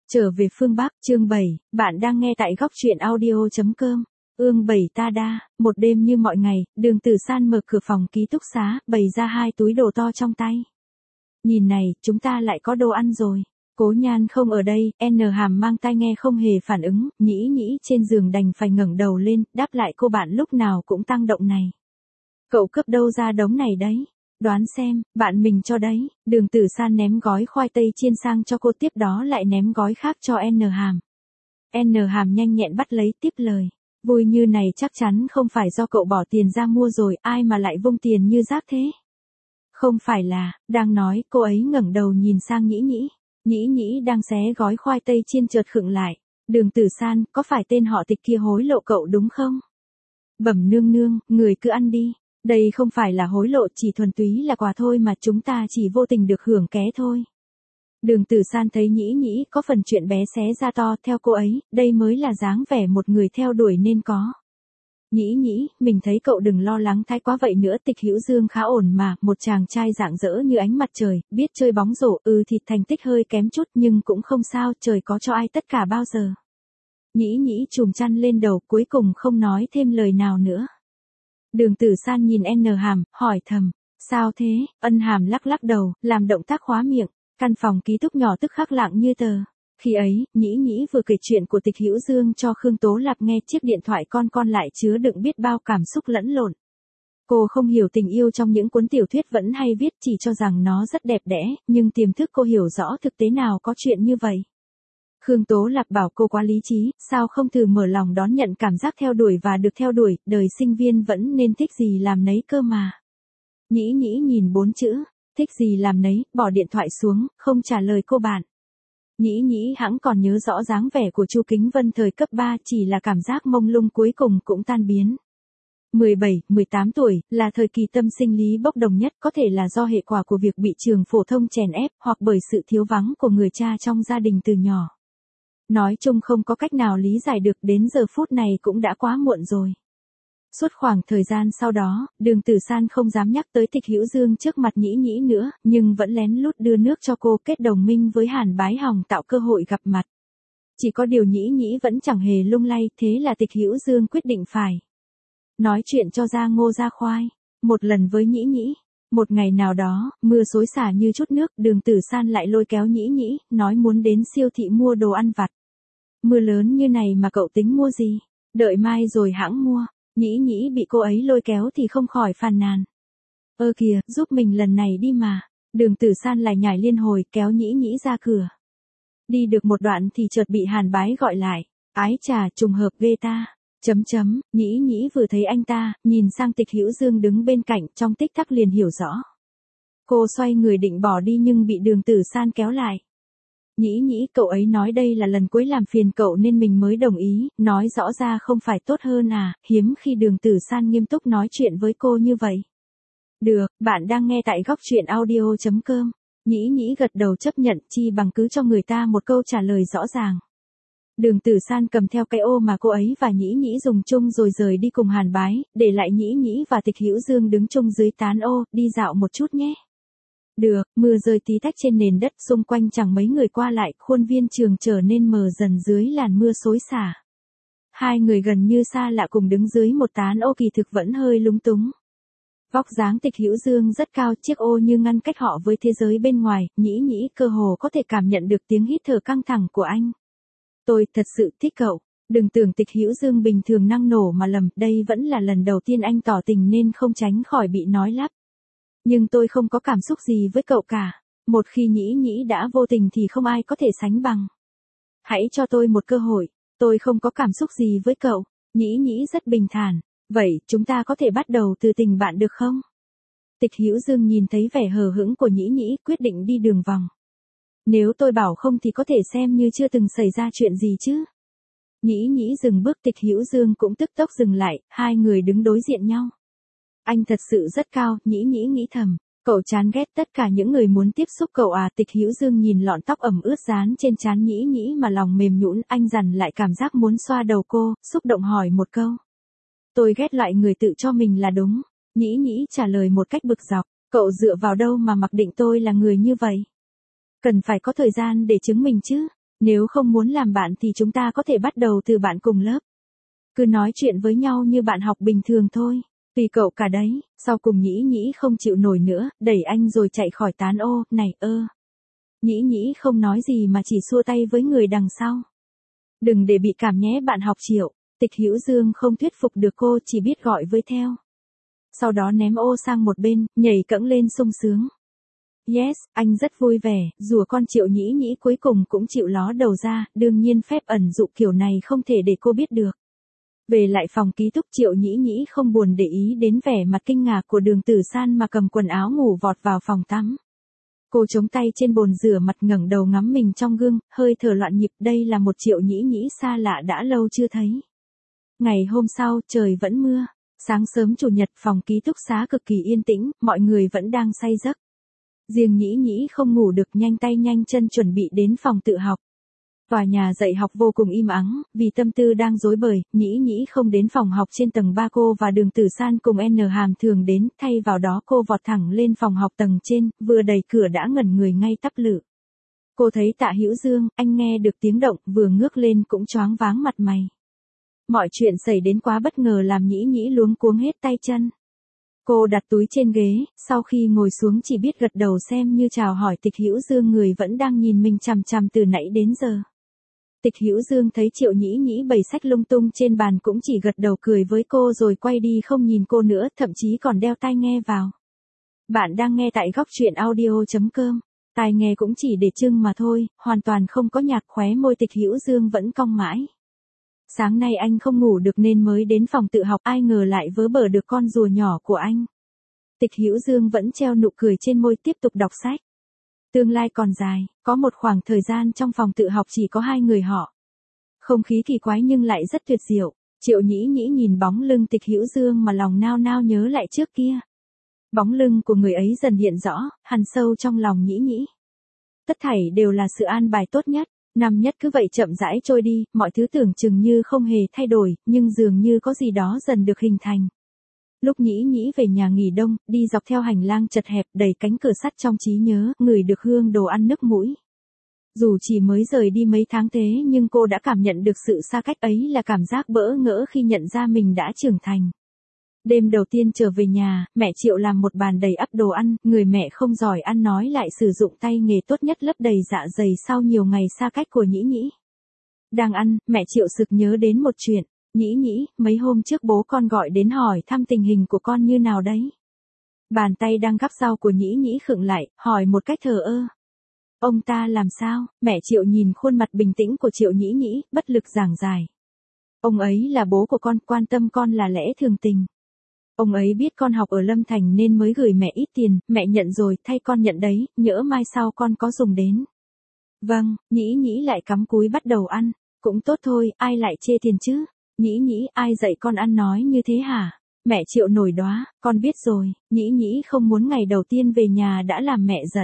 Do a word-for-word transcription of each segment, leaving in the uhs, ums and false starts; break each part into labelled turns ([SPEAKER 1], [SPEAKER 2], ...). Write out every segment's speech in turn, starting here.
[SPEAKER 1] Trở về phương Bắc, chương bảy, bạn đang nghe tại góc truyện audio chấm com. Ương bảy ta đa, một đêm như mọi ngày, Đường Tử San mở cửa phòng ký túc xá, bày ra hai túi đồ to trong tay. Nhìn này, chúng ta lại có đồ ăn rồi. Cố Nhan không ở đây, N Hàm mang tai nghe không hề phản ứng, nhĩ nhĩ trên giường đành phải ngẩng đầu lên, đáp lại cô bạn lúc nào cũng tăng động này. Cậu cướp đâu ra đống này đấy? Đoán xem, bạn mình cho đấy. Đường Tử San ném gói khoai tây chiên sang cho cô, tiếp đó lại ném gói khác cho N Hàm. N Hàm nhanh nhẹn bắt lấy tiếp lời. Vui như này chắc chắn không phải do cậu bỏ tiền ra mua rồi, ai mà lại vung tiền như rác thế? Không phải là, đang nói, cô ấy ngẩng đầu nhìn sang nhĩ nhĩ. Nhĩ nhĩ đang xé gói khoai tây chiên chợt khựng lại. Đường Tử San, có phải tên họ Tịch kia hối lộ cậu đúng không? Bẩm nương nương, người cứ ăn đi. Đây không phải là hối lộ, chỉ thuần túy là quà thôi mà, chúng ta chỉ vô tình được hưởng ké thôi. Đường Tử San thấy nhĩ nhĩ có phần chuyện bé xé ra to, theo cô ấy, đây mới là dáng vẻ một người theo đuổi nên có. Nhĩ nhĩ, mình thấy cậu đừng lo lắng thái quá vậy nữa, Tịch Hữu Dương khá ổn mà, một chàng trai rạng rỡ như ánh mặt trời, biết chơi bóng rổ, ừ thì thành tích hơi kém chút nhưng cũng không sao, trời có cho ai tất cả bao giờ. Nhĩ nhĩ chùm chăn lên đầu, cuối cùng không nói thêm lời nào nữa. Đường Tử San nhìn N Hàm, hỏi thầm, sao thế? Ân Hàm lắc lắc đầu, làm động tác khóa miệng, căn phòng ký túc nhỏ tức khắc lặng như tờ. Khi ấy, nhĩ nhĩ vừa kể chuyện của Tịch Hữu Dương cho Khương Tố Lạp nghe, chiếc điện thoại con con lại chứa đựng biết bao cảm xúc lẫn lộn. Cô không hiểu tình yêu trong những cuốn tiểu thuyết vẫn hay viết, chỉ cho rằng nó rất đẹp đẽ, nhưng tiềm thức cô hiểu rõ thực tế nào có chuyện như vậy. Khương Tố Lạp bảo cô quá lý trí, sao không thử mở lòng đón nhận cảm giác theo đuổi và được theo đuổi, đời sinh viên vẫn nên thích gì làm nấy cơ mà. Nhĩ nhĩ nhìn bốn chữ, thích gì làm nấy, bỏ điện thoại xuống, không trả lời cô bạn. Nhĩ nhĩ hẵng còn nhớ rõ dáng vẻ của Chu Kính Vân thời cấp ba, chỉ là cảm giác mông lung cuối cùng cũng tan biến. mười bảy, mười tám tuổi, là thời kỳ tâm sinh lý bốc đồng nhất, có thể là do hệ quả của việc bị trường phổ thông chèn ép, hoặc bởi sự thiếu vắng của người cha trong gia đình từ nhỏ. Nói chung không có cách nào lý giải được, đến giờ phút này cũng đã quá muộn rồi. Suốt khoảng thời gian sau đó, Đường Tử San không dám nhắc tới Tịch Hữu Dương trước mặt nhĩ nhĩ nữa, nhưng vẫn lén lút đưa nước cho cô, kết đồng minh với Hàn Bái Hòng tạo cơ hội gặp mặt. Chỉ có điều nhĩ nhĩ vẫn chẳng hề lung lay, thế là Tịch Hữu Dương quyết định phải nói chuyện cho ra ngô ra khoai. Một lần với nhĩ nhĩ, một ngày nào đó, mưa xối xả như chút nước, Đường Tử San lại lôi kéo nhĩ nhĩ, nói muốn đến siêu thị mua đồ ăn vặt. Mưa lớn như này mà cậu tính mua gì? Đợi mai rồi hãng mua. Nhĩ nhĩ bị cô ấy lôi kéo thì không khỏi phàn nàn. Ơ kìa, giúp mình lần này đi mà. Đường Tử San lại nhảy liên hồi, kéo nhĩ nhĩ ra cửa. Đi được một đoạn thì chợt bị Hàn Bái gọi lại. Ái chà, trùng hợp ghê ta. Chấm chấm, nhĩ nhĩ vừa thấy anh ta, nhìn sang Tịch Hữu Dương đứng bên cạnh, trong tích tắc liền hiểu rõ. Cô xoay người định bỏ đi nhưng bị Đường Tử San kéo lại. Nhĩ nhĩ, cậu ấy nói đây là lần cuối làm phiền cậu nên mình mới đồng ý, nói rõ ra không phải tốt hơn à, hiếm khi Đường Tử San nghiêm túc nói chuyện với cô như vậy. Được, bạn đang nghe tại góc truyện audio chấm com. Nhĩ nhĩ gật đầu chấp nhận, chi bằng cứ cho người ta một câu trả lời rõ ràng. Đường Tử San cầm theo cái ô mà cô ấy và nhĩ nhĩ dùng chung rồi rời đi cùng Hàn Bái, để lại nhĩ nhĩ và Tịch Hữu Dương đứng chung dưới tán ô, đi dạo một chút nhé. Được, mưa rơi tí tách trên nền đất, xung quanh chẳng mấy người qua lại, khuôn viên trường trở nên mờ dần dưới làn mưa xối xả. Hai người gần như xa lạ cùng đứng dưới một tán ô kỳ thực vẫn hơi lúng túng. Vóc dáng Tịch Hữu Dương rất cao, chiếc ô như ngăn cách họ với thế giới bên ngoài, nhĩ nhĩ cơ hồ có thể cảm nhận được tiếng hít thở căng thẳng của anh. Tôi thật sự thích cậu. Đừng tưởng Tịch Hữu Dương bình thường năng nổ mà lầm, đây vẫn là lần đầu tiên anh tỏ tình nên không tránh khỏi bị nói lắp. Nhưng tôi không có cảm xúc gì với cậu cả. Một khi nhĩ nhĩ đã vô tình thì không ai có thể sánh bằng. Hãy cho tôi một cơ hội. Tôi không có cảm xúc gì với cậu. Nhĩ nhĩ rất bình thản. Vậy, chúng ta có thể bắt đầu từ tình bạn được không? Tịch Hữu Dương nhìn thấy vẻ hờ hững của nhĩ nhĩ, quyết định đi đường vòng. Nếu tôi bảo không thì có thể xem như chưa từng xảy ra chuyện gì chứ. Nhĩ nhĩ dừng bước, Tịch Hữu Dương cũng tức tốc dừng lại, hai người đứng đối diện nhau. Anh thật sự rất cao, nhĩ nhĩ nghĩ thầm. Cậu chán ghét tất cả những người muốn tiếp xúc cậu à? Tịch Hữu Dương nhìn lọn tóc ẩm ướt dán trên trán nhĩ nhĩ mà lòng mềm nhũn, anh dằn lại cảm giác muốn xoa đầu cô, xúc động hỏi một câu. Tôi ghét loại người tự cho mình là đúng. Nhĩ nhĩ trả lời một cách bực dọc. Cậu dựa vào đâu mà mặc định tôi là người như vậy? Cần phải có thời gian để chứng minh chứ. Nếu không muốn làm bạn thì chúng ta có thể bắt đầu từ bạn cùng lớp. Cứ nói chuyện với nhau như bạn học bình thường thôi. Tùy cậu cả đấy. Sau cùng Nhĩ Nhĩ không chịu nổi nữa, đẩy anh rồi chạy khỏi tán ô, này ơ. Nhĩ Nhĩ không nói gì mà chỉ xua tay với người đằng sau. Đừng để bị cảm nhé bạn học Triệu. Tịch Hữu Dương không thuyết phục được cô, chỉ biết gọi với theo. Sau đó ném ô sang một bên, nhảy cẫng lên sung sướng. Yes, anh rất vui vẻ, rùa con Triệu Nhĩ Nhĩ cuối cùng cũng chịu ló đầu ra, đương nhiên phép ẩn dụ kiểu này không thể để cô biết được. Về lại phòng ký túc, Triệu Nhĩ Nhĩ không buồn để ý đến vẻ mặt kinh ngạc của Đường Tử San mà cầm quần áo ngủ vọt vào phòng tắm. Cô chống tay trên bồn rửa mặt, ngẩng đầu ngắm mình trong gương, hơi thở loạn nhịp, đây là một Triệu Nhĩ Nhĩ xa lạ đã lâu chưa thấy. Ngày hôm sau, trời vẫn mưa. Sáng sớm chủ nhật, phòng ký túc xá cực kỳ yên tĩnh, mọi người vẫn đang say giấc. Riêng Nhĩ Nhĩ không ngủ được, nhanh tay nhanh chân chuẩn bị đến phòng tự học. Tòa nhà dạy học vô cùng im ắng, vì tâm tư đang rối bời, Nhĩ Nhĩ không đến phòng học trên tầng ba, cô và Đường Tử San cùng N Hàm thường đến, thay vào đó cô vọt thẳng lên phòng học tầng trên, vừa đẩy cửa đã ngẩn người ngay tắp lự. Cô thấy Tạ Hữu Dương, anh nghe được tiếng động, vừa ngước lên cũng choáng váng mặt mày. Mọi chuyện xảy đến quá bất ngờ làm Nhĩ Nhĩ luống cuống hết tay chân. Cô đặt túi trên ghế, sau khi ngồi xuống chỉ biết gật đầu xem như chào hỏi Tịch Hữu Dương, người vẫn đang nhìn mình chằm chằm từ nãy đến giờ. Tịch Hữu Dương thấy Triệu Nhĩ Nhĩ bày sách lung tung trên bàn cũng chỉ gật đầu cười với cô rồi quay đi không nhìn cô nữa, thậm chí còn đeo tai nghe vào. Bạn đang nghe tại góc truyện audio chấm com. Tai nghe cũng chỉ để trưng mà thôi, hoàn toàn không có nhạc. Khóe môi Tịch Hữu Dương vẫn cong mãi. Sáng nay anh không ngủ được nên mới đến phòng tự học, ai ngờ lại vớ bở được con rùa nhỏ của anh. Tịch Hữu Dương vẫn treo nụ cười trên môi, tiếp tục đọc sách. Tương lai còn dài, có một khoảng thời gian trong phòng tự học chỉ có hai người họ. Không khí kỳ quái nhưng lại rất tuyệt diệu. Triệu Nhĩ Nhĩ nhìn bóng lưng Tịch Hữu Dương mà lòng nao nao nhớ lại trước kia. Bóng lưng của người ấy dần hiện rõ, hằn sâu trong lòng Nhĩ Nhĩ. Tất thảy đều là sự an bài tốt nhất. Năm nhất cứ vậy chậm rãi trôi đi, mọi thứ tưởng chừng như không hề thay đổi, nhưng dường như có gì đó dần được hình thành. Lúc Nhĩ Nhĩ về nhà nghỉ đông, đi dọc theo hành lang chật hẹp đầy cánh cửa sắt, trong trí nhớ, ngửi được hương đồ ăn nức mũi. Dù chỉ mới rời đi mấy tháng thế nhưng cô đã cảm nhận được sự xa cách ấy, là cảm giác bỡ ngỡ khi nhận ra mình đã trưởng thành. Đêm đầu tiên trở về nhà, mẹ Triệu làm một bàn đầy ắp đồ ăn, người mẹ không giỏi ăn nói lại sử dụng tay nghề tốt nhất lấp đầy dạ dày sau nhiều ngày xa cách của Nhĩ Nhĩ. Đang ăn, mẹ Triệu sực nhớ đến một chuyện. Nhĩ Nhĩ, mấy hôm trước bố con gọi đến hỏi thăm tình hình của con như nào đấy. Bàn tay đang gắp rau của Nhĩ Nhĩ khựng lại, hỏi một cách thờ ơ. Ông ta làm sao? Mẹ Triệu nhìn khuôn mặt bình tĩnh của Triệu Nhĩ Nhĩ, bất lực giảng giải. Ông ấy là bố của con, quan tâm con là lẽ thường tình. Ông ấy biết con học ở Lâm Thành nên mới gửi mẹ ít tiền, mẹ nhận rồi, thay con nhận đấy, nhỡ mai sau con có dùng đến. Vâng, Nhĩ Nhĩ lại cắm cúi bắt đầu ăn. Cũng tốt thôi, ai lại chê tiền chứ? Nhĩ Nhĩ, ai dạy con ăn nói như thế hả? Mẹ Triệu nổi đoá, con biết rồi. Nhĩ Nhĩ không muốn ngày đầu tiên về nhà đã làm mẹ giận.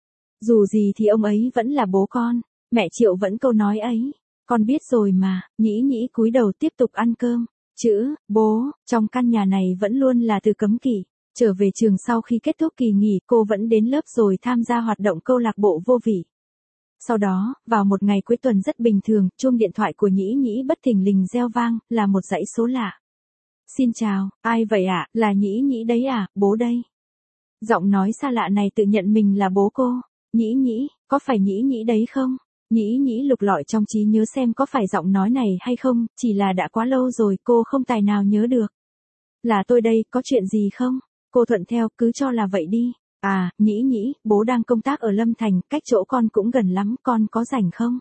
[SPEAKER 1] Dù gì thì ông ấy vẫn là bố con. Mẹ Triệu vẫn câu nói ấy. Con biết rồi mà. Nhĩ Nhĩ cúi đầu tiếp tục ăn cơm. Chữ, bố, trong căn nhà này vẫn luôn là từ cấm kỵ. Trở về trường sau khi kết thúc kỳ nghỉ, cô vẫn đến lớp rồi tham gia hoạt động câu lạc bộ vô vị. Sau đó, vào một ngày cuối tuần rất bình thường, chuông điện thoại của Nhĩ Nhĩ bất thình lình reo vang, là một dãy số lạ. Xin chào, ai vậy ạ? À? Là Nhĩ Nhĩ đấy à, bố đây. Giọng nói xa lạ này tự nhận mình là bố cô. Nhĩ Nhĩ, có phải Nhĩ Nhĩ đấy không? Nhĩ Nhĩ lục lọi trong trí nhớ xem có phải giọng nói này hay không, chỉ là đã quá lâu rồi cô không tài nào nhớ được. Là tôi đây, có chuyện gì không? Cô thuận theo, cứ cho là vậy đi. À, Nhĩ Nhĩ, bố đang công tác ở Lâm Thành, cách chỗ con cũng gần lắm, con có rảnh không?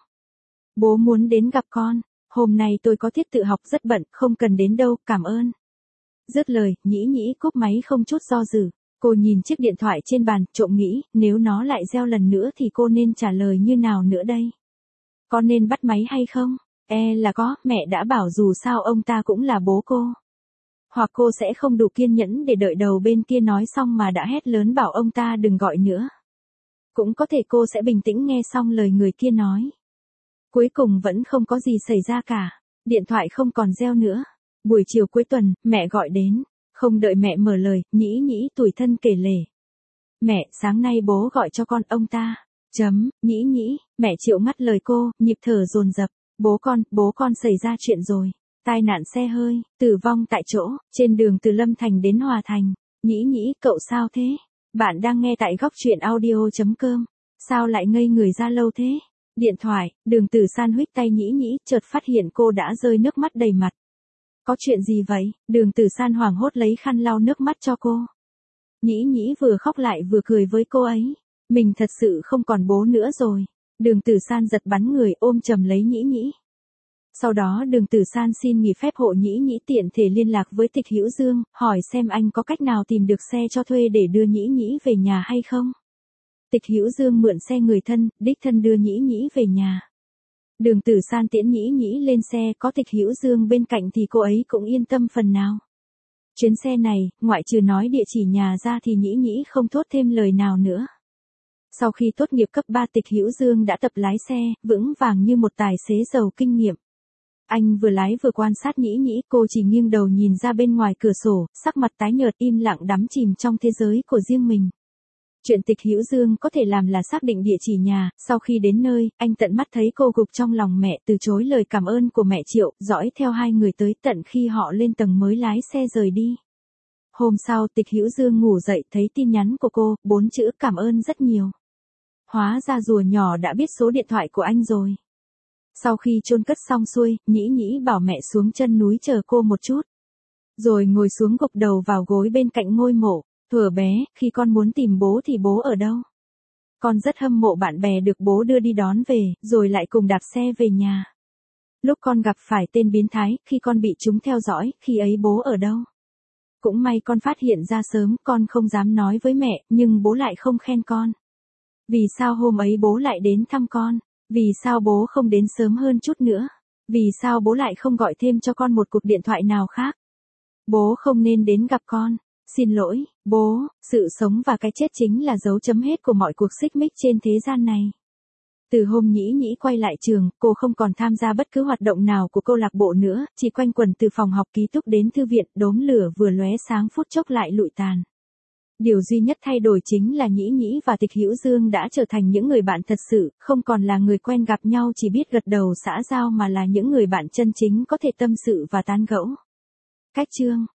[SPEAKER 1] Bố muốn đến gặp con. Hôm nay tôi có tiết tự học rất bận, không cần đến đâu, cảm ơn. Dứt lời, Nhĩ Nhĩ cúp máy không chút do dự. Cô nhìn chiếc điện thoại trên bàn, trộm nghĩ, nếu nó lại reo lần nữa thì cô nên trả lời như nào nữa đây? Có nên bắt máy hay không? E là có, mẹ đã bảo dù sao ông ta cũng là bố cô. Hoặc cô sẽ không đủ kiên nhẫn để đợi đầu bên kia nói xong mà đã hét lớn bảo ông ta đừng gọi nữa. Cũng có thể cô sẽ bình tĩnh nghe xong lời người kia nói. Cuối cùng vẫn không có gì xảy ra cả. Điện thoại không còn reo nữa. Buổi chiều cuối tuần, mẹ gọi đến. Không đợi mẹ mở lời, Nhĩ Nhĩ tủi thân kể lể. Mẹ, sáng nay bố gọi cho con, ông ta. Chấm, nhĩ nhĩ, mẹ Triệu ngắt lời cô, nhịp thở dồn dập. Bố con, bố con xảy ra chuyện rồi. Tai nạn xe hơi, tử vong tại chỗ, trên đường từ Lâm Thành đến Hòa Thành. Nhĩ nhĩ, cậu sao thế? Bạn đang nghe tại góc truyện audio.com. Sao lại ngây người ra lâu thế? Điện thoại, Đường Tử San huých tay nhĩ nhĩ, chợt phát hiện cô đã rơi nước mắt đầy mặt. Có chuyện gì vậy? Đường Tử San hoảng hốt lấy khăn lau nước mắt cho cô. Nhĩ nhĩ vừa khóc lại vừa cười với cô ấy. Mình thật sự không còn bố nữa rồi. Đường Tử San giật bắn người ôm chầm lấy nhĩ nhĩ. Sau đó Đường Tử San xin nghỉ phép hộ nhĩ nhĩ tiện thể liên lạc với Tịch Hữu Dương, hỏi xem anh có cách nào tìm được xe cho thuê để đưa nhĩ nhĩ về nhà hay không. Tịch Hữu Dương mượn xe người thân, đích thân đưa nhĩ nhĩ về nhà. Đường Tử San tiễn nhĩ nhĩ lên xe, có Tịch Hữu Dương bên cạnh thì cô ấy cũng yên tâm phần nào. Chuyến xe này, ngoại trừ nói địa chỉ nhà ra thì nhĩ nhĩ không thốt thêm lời nào nữa. Sau khi tốt nghiệp cấp ba, Tịch Hữu Dương đã tập lái xe, vững vàng như một tài xế giàu kinh nghiệm. Anh vừa lái vừa quan sát nhĩ nhĩ, cô chỉ nghiêng đầu nhìn ra bên ngoài cửa sổ, sắc mặt tái nhợt im lặng đắm chìm trong thế giới của riêng mình. Chuyện Tịch Hữu Dương có thể làm là xác định địa chỉ nhà, sau khi đến nơi, anh tận mắt thấy cô gục trong lòng mẹ, từ chối lời cảm ơn của mẹ Triệu, dõi theo hai người tới tận khi họ lên tầng mới lái xe rời đi. Hôm sau, Tịch Hữu Dương ngủ dậy thấy tin nhắn của cô, bốn chữ cảm ơn rất nhiều. Hóa ra rùa nhỏ đã biết số điện thoại của anh rồi. Sau khi chôn cất xong xuôi, nhĩ nhĩ bảo mẹ xuống chân núi chờ cô một chút. Rồi ngồi xuống gục đầu vào gối bên cạnh ngôi mộ. Thuở bé, khi con muốn tìm bố thì bố ở đâu? Con rất hâm mộ bạn bè được bố đưa đi đón về, rồi lại cùng đạp xe về nhà. Lúc con gặp phải tên biến thái, khi con bị chúng theo dõi, khi ấy bố ở đâu? Cũng may con phát hiện ra sớm, con không dám nói với mẹ, nhưng bố lại không khen con. Vì sao hôm ấy bố lại đến thăm con? Vì sao bố không đến sớm hơn chút nữa? Vì sao bố lại không gọi thêm cho con một cuộc điện thoại nào khác? Bố không nên đến gặp con. Xin lỗi, bố, sự sống và cái chết chính là dấu chấm hết của mọi cuộc xích mích trên thế gian này. Từ hôm nhĩ nhĩ quay lại trường, cô không còn tham gia bất cứ hoạt động nào của câu lạc bộ nữa, chỉ quanh quẩn từ phòng học ký túc đến thư viện, đốm lửa vừa lóe sáng phút chốc lại lụi tàn. Điều duy nhất thay đổi chính là nhĩ nhĩ và Tịch Hữu Dương đã trở thành những người bạn thật sự, không còn là người quen gặp nhau chỉ biết gật đầu xã giao mà là những người bạn chân chính có thể tâm sự và tán gẫu. Cách chương